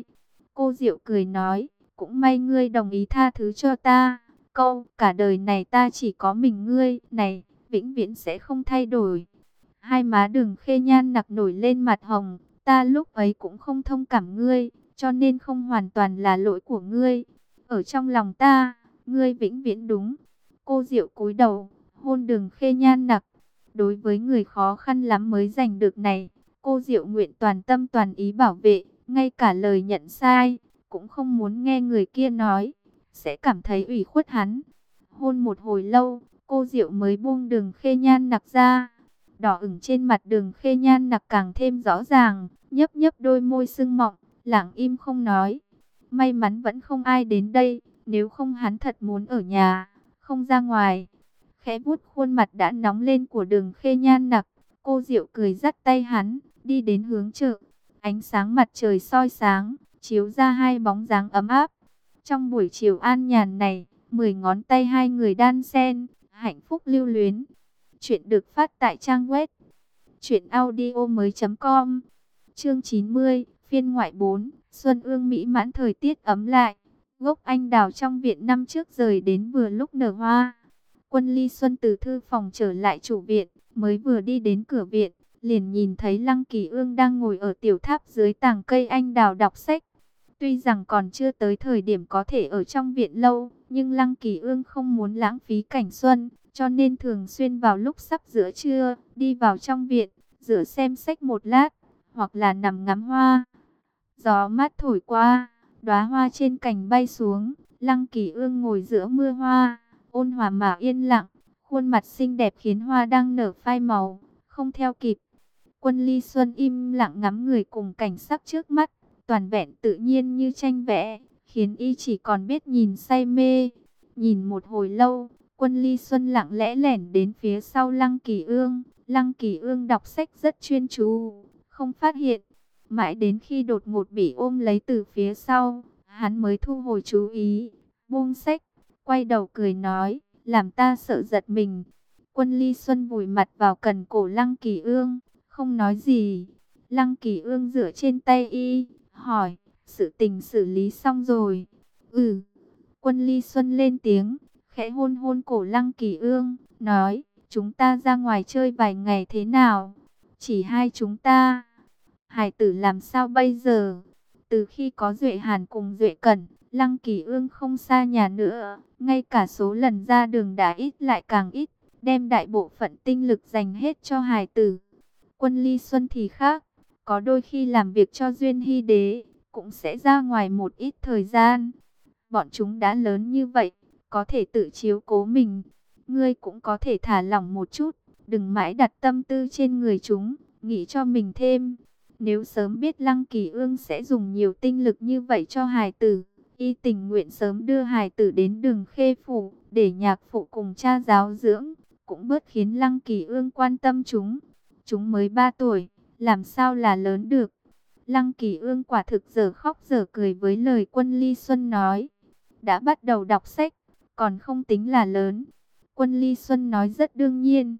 Cô Diệu cười nói, cũng may ngươi đồng ý tha thứ cho ta. Câu, cả đời này ta chỉ có mình ngươi, này, vĩnh viễn sẽ không thay đổi. Hai má Đường Khê Nhan nặc nổi lên mặt hồng, ta lúc ấy cũng không thông cảm ngươi, cho nên không hoàn toàn là lỗi của ngươi. Ở trong lòng ta, ngươi vĩnh viễn đúng. Cô Diệu cúi đầu, hôn Đường Khê Nhan nặc. Đối với người khó khăn lắm mới giành được này, cô Diệu nguyện toàn tâm toàn ý bảo vệ, ngay cả lời nhận sai, cũng không muốn nghe người kia nói, sẽ cảm thấy ủy khuất hắn. Hôn một hồi lâu, cô Diệu mới buông Đường Khê Nhan nặc ra. Đỏ ửng trên mặt Đường Khê Nhan nặc càng thêm rõ ràng, nhấp nhấp đôi môi sưng mọng, lặng im không nói. May mắn vẫn không ai đến đây, nếu không hắn thật muốn ở nhà, không ra ngoài. Khẽ vuốt khuôn mặt đã nóng lên của Đường Khê Nhan nặc, cô Diệu cười dắt tay hắn, đi đến hướng chợ. Ánh sáng mặt trời soi sáng, chiếu ra hai bóng dáng ấm áp. Trong buổi chiều an nhàn này, mười ngón tay hai người đan xen, hạnh phúc lưu luyến. Chuyện được phát tại trang web truyện audio mới chấm com. Chương chín mươi, phiên ngoại bốn, Xuân ương mỹ mãn, thời tiết ấm lại. Gốc anh đào trong viện năm trước rời đến vừa lúc nở hoa. Quân Ly Xuân từ thư phòng trở lại chủ viện, mới vừa đi đến cửa viện, liền nhìn thấy Lăng Kỳ Ương đang ngồi ở tiểu tháp dưới tàng cây anh đào đọc sách. Tuy rằng còn chưa tới thời điểm có thể ở trong viện lâu, nhưng Lăng Kỳ Ương không muốn lãng phí cảnh xuân, cho nên thường xuyên vào lúc sắp giữa trưa, đi vào trong viện, rửa xem sách một lát, hoặc là nằm ngắm hoa. Gió mát thổi qua, đóa hoa trên cành bay xuống, Lăng Kỳ Ương ngồi giữa mưa hoa, ôn hòa mà yên lặng, khuôn mặt xinh đẹp khiến hoa đang nở phai màu, không theo kịp. Quân Ly Xuân im lặng ngắm người cùng cảnh sắc trước mắt, toàn vẹn tự nhiên như tranh vẽ, khiến y chỉ còn biết nhìn say mê. Nhìn một hồi lâu, Quân Ly Xuân lặng lẽ lẻn đến phía sau Lăng Kỳ Ương. Lăng Kỳ Ương đọc sách rất chuyên chú, không phát hiện. Mãi đến khi đột ngột bị ôm lấy từ phía sau, hắn mới thu hồi chú ý, buông sách, quay đầu cười nói, làm ta sợ giật mình. Quân Ly Xuân vùi mặt vào cần cổ Lăng Kỳ Ương, không nói gì. Lăng Kỳ Ương dựa trên tay y, hỏi, sự tình xử lý xong rồi? Ừ. Quân Ly Xuân lên tiếng, khẽ hôn hôn cổ Lăng Kỳ Ương, nói, chúng ta ra ngoài chơi vài ngày thế nào? Chỉ hai chúng ta. Hải tử làm sao bây giờ? Từ khi có Duệ Hàn cùng Duệ Cẩn, Lăng Kỳ Ương không xa nhà nữa, ngay cả số lần ra đường đã ít lại càng ít, đem đại bộ phận tinh lực dành hết cho hài tử. Quân Ly Xuân thì khác, có đôi khi làm việc cho Duyên Hy Đế, cũng sẽ ra ngoài một ít thời gian. Bọn chúng đã lớn như vậy, có thể tự chiếu cố mình. Ngươi cũng có thể thả lỏng một chút, đừng mãi đặt tâm tư trên người chúng, nghĩ cho mình thêm. Nếu sớm biết Lăng Kỳ Ương sẽ dùng nhiều tinh lực như vậy cho hài tử, y tình nguyện sớm đưa hài tử đến Đường Khê phủ, để nhạc phụ cùng cha giáo dưỡng, cũng bớt khiến Lăng Kỳ Ương quan tâm chúng. Chúng mới ba tuổi, làm sao là lớn được. Lăng Kỳ Ương quả thực giờ khóc giờ cười với lời Quân Ly Xuân nói. Đã bắt đầu đọc sách, còn không tính là lớn. Quân Ly Xuân nói rất đương nhiên.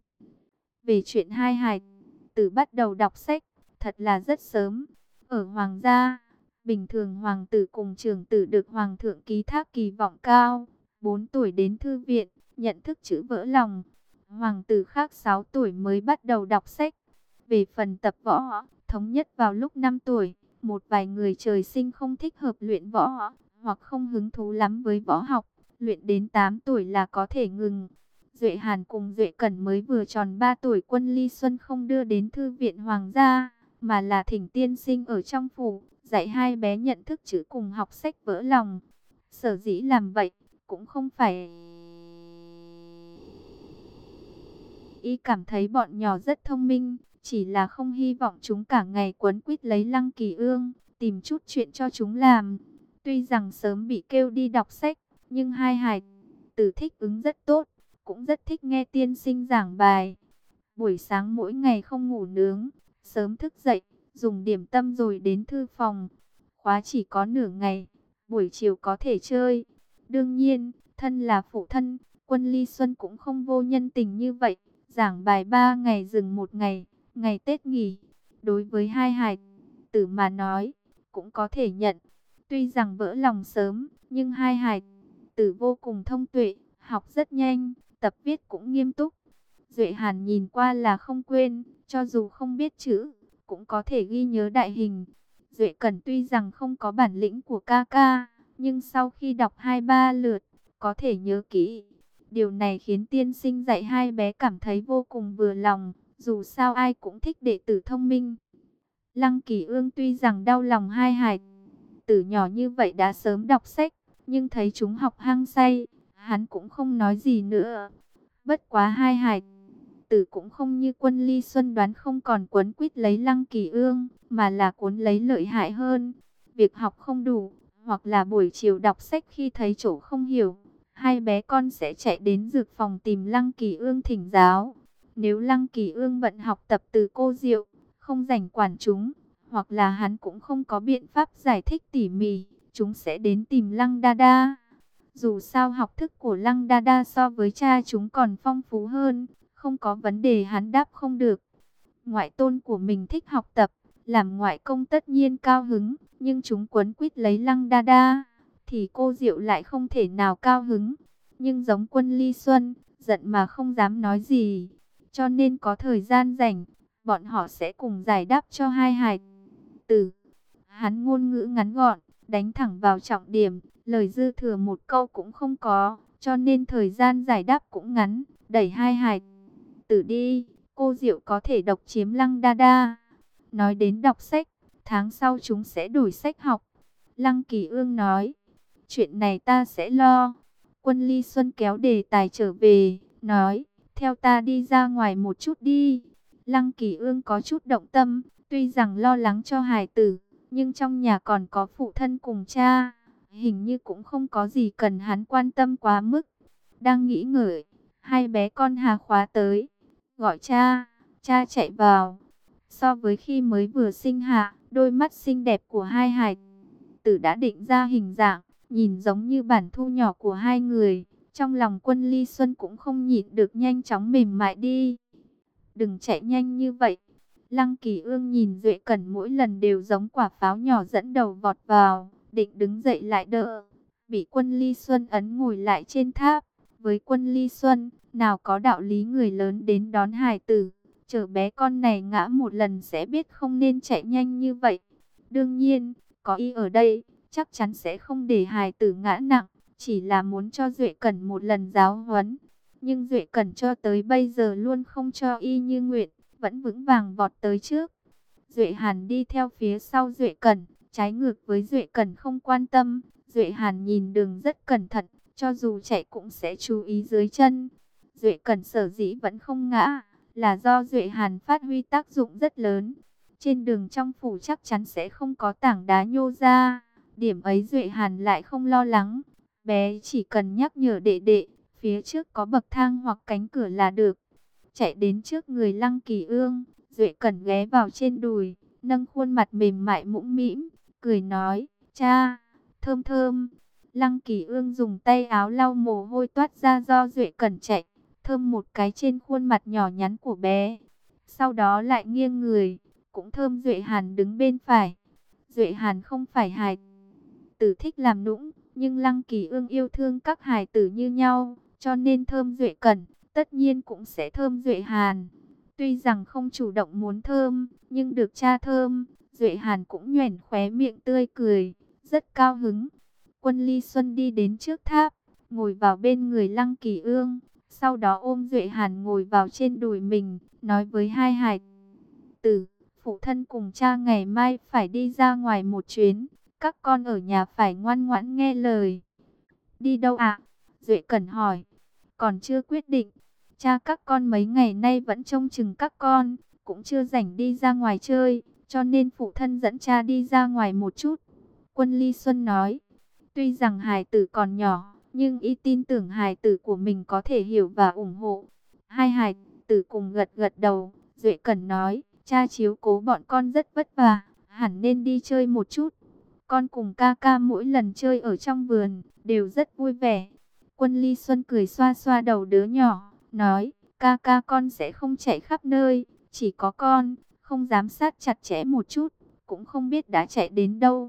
Về chuyện hai hài tử bắt đầu đọc sách, thật là rất sớm. Ở Hoàng gia, bình thường hoàng tử cùng trưởng tử được Hoàng thượng ký thác kỳ vọng cao. bốn tuổi đến thư viện, nhận thức chữ vỡ lòng. Hoàng tử khác sáu tuổi mới bắt đầu đọc sách. Về phần tập võ, thống nhất vào lúc năm tuổi. Một vài người trời sinh không thích hợp luyện võ, hoặc không hứng thú lắm với võ học, luyện đến tám tuổi là có thể ngừng. Duệ Hàn cùng Duệ Cẩn mới vừa tròn ba tuổi, Quân Ly Xuân không đưa đến thư viện hoàng gia, mà là thỉnh tiên sinh ở trong phủ, dạy hai bé nhận thức chữ cùng học sách vỡ lòng. Sở dĩ làm vậy, cũng không phải y cảm thấy bọn nhỏ rất thông minh, chỉ là không hy vọng chúng cả ngày quấn quýt lấy Lăng Kỳ Ương, tìm chút chuyện cho chúng làm. Tuy rằng sớm bị kêu đi đọc sách, nhưng hai hài tử thích ứng rất tốt, cũng rất thích nghe tiên sinh giảng bài. Buổi sáng mỗi ngày không ngủ nướng, sớm thức dậy, dùng điểm tâm rồi đến thư phòng. Khóa chỉ có nửa ngày, buổi chiều có thể chơi. Đương nhiên, thân là phụ thân, Quân Ly Xuân cũng không vô nhân tình như vậy. Giảng bài ba ngày dừng một ngày, ngày Tết nghỉ. Đối với hai hài tử mà nói, cũng có thể nhận. Tuy rằng vỡ lòng sớm, nhưng hai hài tử vô cùng thông tuệ, học rất nhanh, tập viết cũng nghiêm túc. Duệ Hàn nhìn qua là không quên, cho dù không biết chữ, cũng có thể ghi nhớ đại hình. Duệ Cẩn tuy rằng không có bản lĩnh của ca ca, nhưng sau khi đọc hai ba lượt, có thể nhớ kỹ. Điều này khiến tiên sinh dạy hai bé cảm thấy vô cùng vừa lòng, dù sao ai cũng thích đệ tử thông minh. Lăng Kỳ Ương tuy rằng đau lòng hai hài tử nhỏ như vậy đã sớm đọc sách, nhưng thấy chúng học hăng say, hắn cũng không nói gì nữa. Bất quá hai hài tử cũng không như Quân Ly Xuân đoán không còn quấn quýt lấy Lăng Kỳ Ương, mà là cuốn lấy lợi hại hơn. Việc học không đủ, hoặc là buổi chiều đọc sách khi thấy chỗ không hiểu, hai bé con sẽ chạy đến dược phòng tìm Lăng Kỳ Ương thỉnh giáo. Nếu Lăng Kỳ Ương bận học tập từ cô Diệu, không rảnh quản chúng, hoặc là hắn cũng không có biện pháp giải thích tỉ mỉ, chúng sẽ đến tìm Lăng Đa Đa. Dù sao học thức của Lăng Đa Đa so với cha chúng còn phong phú hơn, không có vấn đề hắn đáp không được. Ngoại tôn của mình thích học tập, làm ngoại công tất nhiên cao hứng, nhưng chúng quấn quýt lấy Lăng Đa Đa, thì cô Diệu lại không thể nào cao hứng. Nhưng giống Quân Ly Xuân, giận mà không dám nói gì, cho nên có thời gian rảnh, bọn họ sẽ cùng giải đáp cho hai hài tử. Hắn ngôn ngữ ngắn gọn, đánh thẳng vào trọng điểm, lời dư thừa một câu cũng không có, cho nên thời gian giải đáp cũng ngắn, đẩy hai hài tử đi, cô Diệu có thể độc chiếm Lăng Đa Đa. Nói đến đọc sách, tháng sau chúng sẽ đổi sách học. Lăng Kỳ Ương nói, chuyện này ta sẽ lo. Quân Ly Xuân kéo đề tài trở về, nói, theo ta đi ra ngoài một chút đi. Lăng Kỳ Ương có chút động tâm, tuy rằng lo lắng cho hài tử, nhưng trong nhà còn có phụ thân cùng cha, hình như cũng không có gì cần hắn quan tâm quá mức. Đang nghĩ ngợi, hai bé con Hà Khóa tới, gọi cha, cha chạy vào. So với khi mới vừa sinh hạ, đôi mắt xinh đẹp của hai hài tử đã định ra hình dạng, nhìn giống như bản thu nhỏ của hai người. Trong lòng Quân Ly Xuân cũng không nhịn được nhanh chóng mềm mại đi. Đừng chạy nhanh như vậy. Lăng Kỳ Ương nhìn Duệ Cẩn mỗi lần đều giống quả pháo nhỏ dẫn đầu vọt vào, định đứng dậy lại đỡ, bị Quân Ly Xuân ấn ngồi lại trên tháp. Với Quân Ly Xuân, nào có đạo lý người lớn đến đón hài tử, chở bé con này ngã một lần sẽ biết không nên chạy nhanh như vậy. Đương nhiên, có y ở đây, chắc chắn sẽ không để hài tử ngã nặng, chỉ là muốn cho Duệ Cẩn một lần giáo huấn. Nhưng Duệ Cẩn cho tới bây giờ luôn không cho y như nguyện, vẫn vững vàng vọt tới trước. Duệ Hàn đi theo phía sau Duệ Cẩn, trái ngược với Duệ Cẩn không quan tâm. Duệ Hàn nhìn đường rất cẩn thận, cho dù chạy cũng sẽ chú ý dưới chân. Duệ Cẩn sở dĩ vẫn không ngã, là do Duệ Hàn phát huy tác dụng rất lớn. Trên đường trong phủ chắc chắn sẽ không có tảng đá nhô ra, điểm ấy Duệ Hàn lại không lo lắng. Bé chỉ cần nhắc nhở đệ đệ, phía trước có bậc thang hoặc cánh cửa là được. Chạy đến trước người Lăng Kỳ Ương, Duệ Cẩn ghé vào trên đùi, nâng khuôn mặt mềm mại mũm mĩm, cười nói, cha, thơm thơm. Lăng Kỳ Ương dùng tay áo lau mồ hôi toát ra do Duệ Cẩn chạy, thơm một cái trên khuôn mặt nhỏ nhắn của bé. Sau đó lại nghiêng người, cũng thơm Duệ Hàn đứng bên phải. Duệ Hàn không phải hài tử thích làm nũng, nhưng Lăng Kỳ Ương yêu thương các hài tử như nhau, cho nên thơm Duệ Cẩn, tất nhiên cũng sẽ thơm Duệ Hàn. Tuy rằng không chủ động muốn thơm, nhưng được cha thơm, Duệ Hàn cũng nhoẻn khóe miệng tươi cười, rất cao hứng. Quân Ly Xuân đi đến trước tháp, ngồi vào bên người Lăng Kỳ Ương, sau đó ôm Duệ Hàn ngồi vào trên đùi mình, nói với hai hài tử, phụ thân cùng cha ngày mai phải đi ra ngoài một chuyến, các con ở nhà phải ngoan ngoãn nghe lời. Đi đâu ạ? Duệ Cẩn hỏi. Còn chưa quyết định. Cha các con mấy ngày nay vẫn trông chừng các con, cũng chưa rảnh đi ra ngoài chơi, cho nên phụ thân dẫn cha đi ra ngoài một chút. Quân Ly Xuân nói. Tuy rằng hài tử còn nhỏ, nhưng y tin tưởng hài tử của mình có thể hiểu và ủng hộ. Hai hài tử cùng gật gật đầu. Duệ Cẩn nói, cha chiếu cố bọn con rất vất vả, hẳn nên đi chơi một chút. Con cùng ca ca mỗi lần chơi ở trong vườn, đều rất vui vẻ. Quân Ly Xuân cười xoa xoa đầu đứa nhỏ, nói, ca ca con sẽ không chạy khắp nơi, chỉ có con, không dám sát chặt chẽ một chút, cũng không biết đã chạy đến đâu.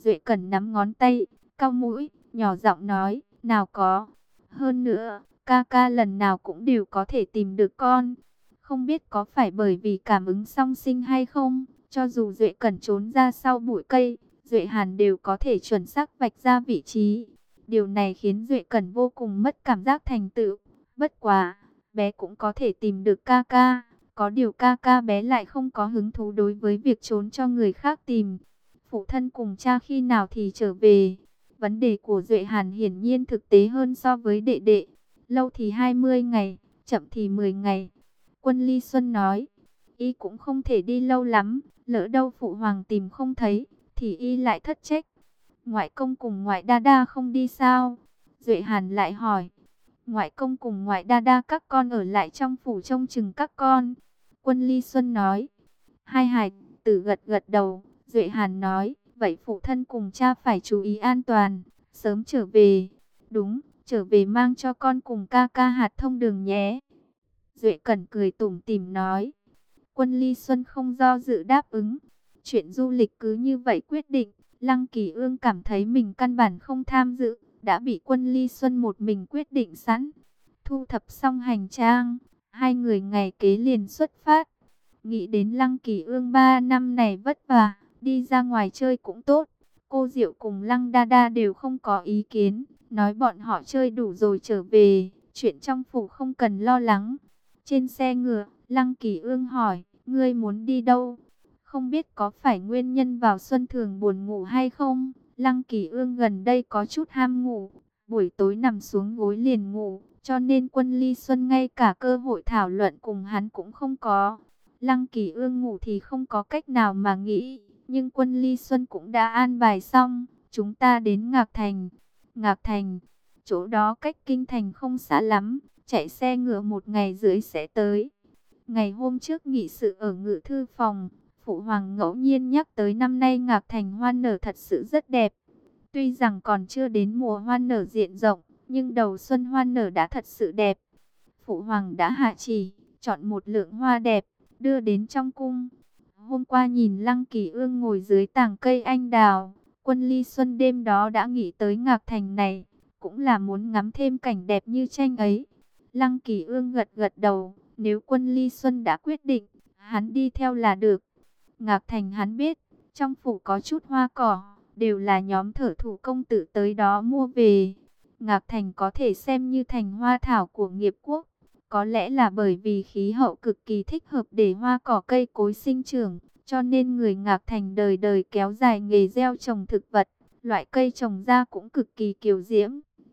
Duệ Cẩn nắm ngón tay, cau mũi, nhỏ giọng nói, nào có. Hơn nữa, ca ca lần nào cũng đều có thể tìm được con. Không biết có phải bởi vì cảm ứng song sinh hay không, cho dù Duệ Cẩn trốn ra sau bụi cây, Duệ Hàn đều có thể chuẩn xác vạch ra vị trí. Điều này khiến Duệ Cẩn vô cùng mất cảm giác thành tựu. Bất quá, bé cũng có thể tìm được ca ca. Có điều ca ca bé lại không có hứng thú đối với việc trốn cho người khác tìm. Phụ thân cùng cha khi nào thì trở về. Vấn đề của Duệ Hàn hiển nhiên thực tế hơn so với đệ đệ. Lâu thì hai mươi ngày, chậm thì mười ngày. Quân Ly Xuân nói, y cũng không thể đi lâu lắm. Lỡ đâu phụ hoàng tìm không thấy, thì y lại thất trách. Ngoại công cùng ngoại đa đa không đi sao? Duệ Hàn lại hỏi. Ngoại công cùng ngoại đa đa các con ở lại trong phủ trông chừng các con. Quân Ly Xuân nói. Hai hài tử gật gật đầu. Duệ Hàn nói, vậy phụ thân cùng cha phải chú ý an toàn, sớm trở về. Đúng, trở về mang cho con cùng ca ca hạt thông đường nhé. Duệ Cẩn cười tủm tỉm nói. Quân Ly Xuân không do dự đáp ứng. Chuyện du lịch cứ như vậy quyết định. Lăng Kỳ Ương cảm thấy mình căn bản không tham dự, đã bị Quân Ly Xuân một mình quyết định sẵn. Thu thập xong hành trang, hai người ngày kế liền xuất phát. Nghĩ đến Lăng Kỳ Ương ba năm này vất vả, đi ra ngoài chơi cũng tốt. Cô Diệu cùng Lăng Đa Đa đều không có ý kiến, nói bọn họ chơi đủ rồi trở về, chuyện trong phủ không cần lo lắng. Trên xe ngựa, Lăng Kỳ Ương hỏi, ngươi muốn đi đâu? Không biết có phải nguyên nhân vào xuân thường buồn ngủ hay không? Lăng Kỳ Ương gần đây có chút ham ngủ, buổi tối nằm xuống gối liền ngủ, cho nên Quân Ly Xuân ngay cả cơ hội thảo luận cùng hắn cũng không có. Lăng Kỳ Ương ngủ thì không có cách nào mà nghĩ, nhưng Quân Ly Xuân cũng đã an bài xong, chúng ta đến Ngạc Thành. Ngạc Thành, chỗ đó cách kinh thành không xa lắm, chạy xe ngựa một ngày rưỡi sẽ tới. Ngày hôm trước nghị sự ở ngự thư phòng, Phụ Hoàng ngẫu nhiên nhắc tới năm nay Ngạc Thành hoa nở thật sự rất đẹp. Tuy rằng còn chưa đến mùa hoa nở diện rộng, nhưng đầu xuân hoa nở đã thật sự đẹp. Phụ Hoàng đã hạ chỉ, chọn một lượng hoa đẹp, đưa đến trong cung. Hôm qua nhìn Lăng Kỳ Ương ngồi dưới tàng cây anh đào, Quân Ly Xuân đêm đó đã nghĩ tới Ngạc Thành này, cũng là muốn ngắm thêm cảnh đẹp như tranh ấy. Lăng Kỳ Ương gật gật đầu, nếu Quân Ly Xuân đã quyết định, hắn đi theo là được. Ngạc Thành hắn biết, trong phủ có chút hoa cỏ, đều là nhóm thợ thủ công tự tới đó mua về. Ngạc Thành có thể xem như thành hoa thảo của nghiệp quốc. Có lẽ là bởi vì khí hậu cực kỳ thích hợp để hoa cỏ cây cối sinh trưởng, cho nên người Ngạc Thành đời đời kéo dài nghề gieo trồng thực vật, loại cây trồng ra cũng cực kỳ kiều diễm.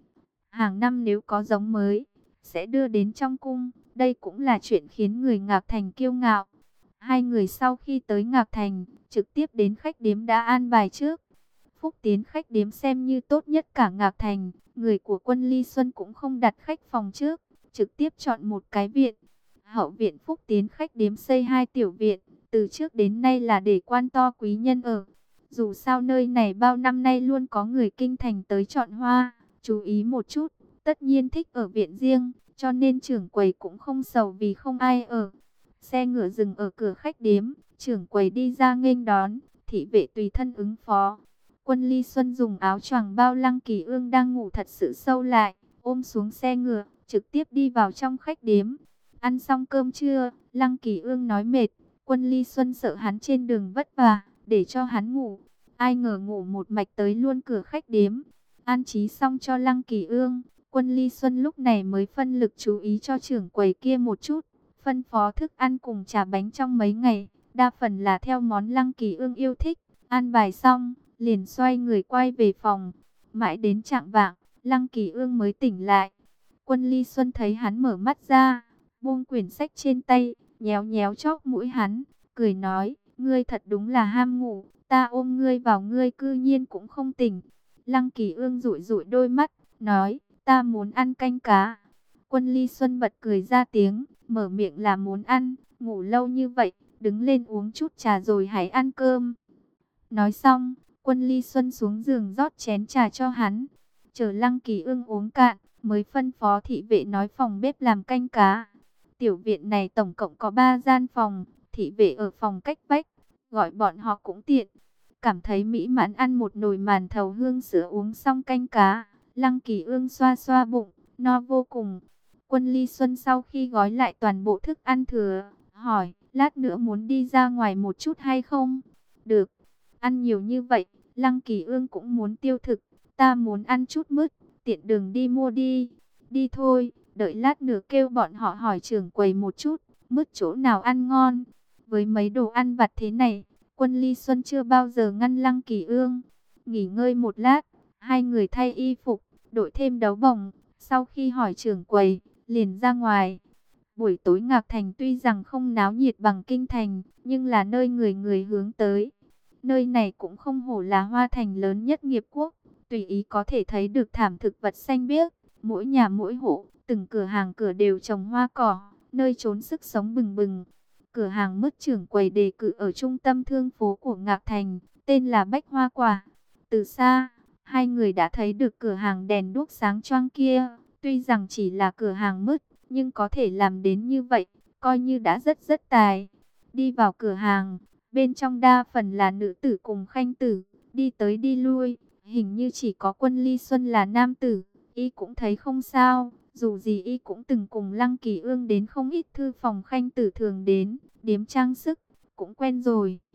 Hàng năm nếu có giống mới, sẽ đưa đến trong cung, đây cũng là chuyện khiến người Ngạc Thành kiêu ngạo. Hai người sau khi tới Ngạc Thành, trực tiếp đến khách điếm đã an bài trước. Phúc Tiến khách điếm xem như tốt nhất cả Ngạc Thành, người của Quân Ly Xuân cũng không đặt khách phòng trước, trực tiếp chọn một cái viện. Hậu viện Phúc Tiến khách điếm xây hai tiểu viện, từ trước đến nay là để quan to quý nhân ở. Dù sao nơi này bao năm nay luôn có người kinh thành tới chọn hoa, chú ý một chút, tất nhiên thích ở viện riêng, cho nên trưởng quầy cũng không sầu vì không ai ở. Xe ngựa dừng ở cửa khách điếm, trưởng quầy đi ra nghênh đón, thị vệ tùy thân ứng phó. Quân Ly Xuân dùng áo choàng bao Lăng Kỳ Ương đang ngủ thật sự sâu lại, ôm xuống xe ngựa, trực tiếp đi vào trong khách điếm. Ăn xong cơm trưa, Lăng Kỳ Ương nói mệt, Quân Ly Xuân sợ hắn trên đường vất vả, để cho hắn ngủ. Ai ngờ ngủ một mạch tới luôn cửa khách điếm. An trí xong cho Lăng Kỳ Ương, Quân Ly Xuân lúc này mới phân lực chú ý cho trưởng quầy kia một chút. Phân phó thức ăn cùng trà bánh trong mấy ngày, đa phần là theo món Lăng Kỳ Ương yêu thích. Ăn bài xong, liền xoay người quay về phòng. Mãi đến chạng vạng, Lăng Kỳ Ương mới tỉnh lại. Quân Ly Xuân thấy hắn mở mắt ra, buông quyển sách trên tay, nhéo nhéo chóp mũi hắn, cười nói, ngươi thật đúng là ham ngủ, ta ôm ngươi vào ngươi cư nhiên cũng không tỉnh. Lăng Kỳ Ương dụi dụi đôi mắt, nói, ta muốn ăn canh cá. Quân Ly Xuân bật cười ra tiếng, mở miệng là muốn ăn, ngủ lâu như vậy, đứng lên uống chút trà rồi hãy ăn cơm. Nói xong, Quân Ly Xuân xuống giường rót chén trà cho hắn, chờ Lăng Kỳ Ương uống cạn, mới phân phó thị vệ nói phòng bếp làm canh cá. Tiểu viện này tổng cộng có ba gian phòng, thị vệ ở phòng cách vách, gọi bọn họ cũng tiện. cảm thấy mỹ mãn ăn một nồi màn thầu hương sữa uống xong canh cá. Lăng Kỳ Ương xoa xoa bụng, no vô cùng. Quân Ly Xuân sau khi gói lại toàn bộ thức ăn thừa, hỏi, lát nữa muốn đi ra ngoài một chút hay không? Được, ăn nhiều như vậy, Lăng Kỳ Ương cũng muốn tiêu thực, ta muốn ăn chút mứt, tiện đường đi mua đi. Đi thôi, đợi lát nữa kêu bọn họ hỏi trưởng quầy một chút, mứt chỗ nào ăn ngon. Với mấy đồ ăn vặt thế này, Quân Ly Xuân chưa bao giờ ngăn Lăng Kỳ Ương. Nghỉ ngơi một lát, hai người thay y phục, đội thêm đấu bồng, sau khi hỏi trưởng quầy, liền ra ngoài. Buổi tối Ngạc Thành tuy rằng không náo nhiệt bằng Kinh Thành, nhưng là nơi người người hướng tới. Nơi này cũng không hổ là hoa thành lớn nhất nghiệp quốc, tùy ý có thể thấy được thảm thực vật xanh biếc, mỗi nhà mỗi hộ, từng cửa hàng cửa đều trồng hoa cỏ, nơi trốn sức sống bừng bừng. Cửa hàng mứt trưởng quầy đề cử ở trung tâm thương phố của Ngạc Thành, tên là Bách Hoa Quả. Từ xa, hai người đã thấy được cửa hàng đèn đuốc sáng choang kia, tuy rằng chỉ là cửa hàng mứt, nhưng có thể làm đến như vậy, coi như đã rất rất tài. Đi vào cửa hàng, bên trong đa phần là nữ tử cùng khanh tử, đi tới đi lui, hình như chỉ có Quân Ly Xuân là nam tử, y cũng thấy không sao, dù gì y cũng từng cùng Lăng Kỳ Ương đến không ít thư phòng khanh tử thường đến, điếm trang sức, cũng quen rồi.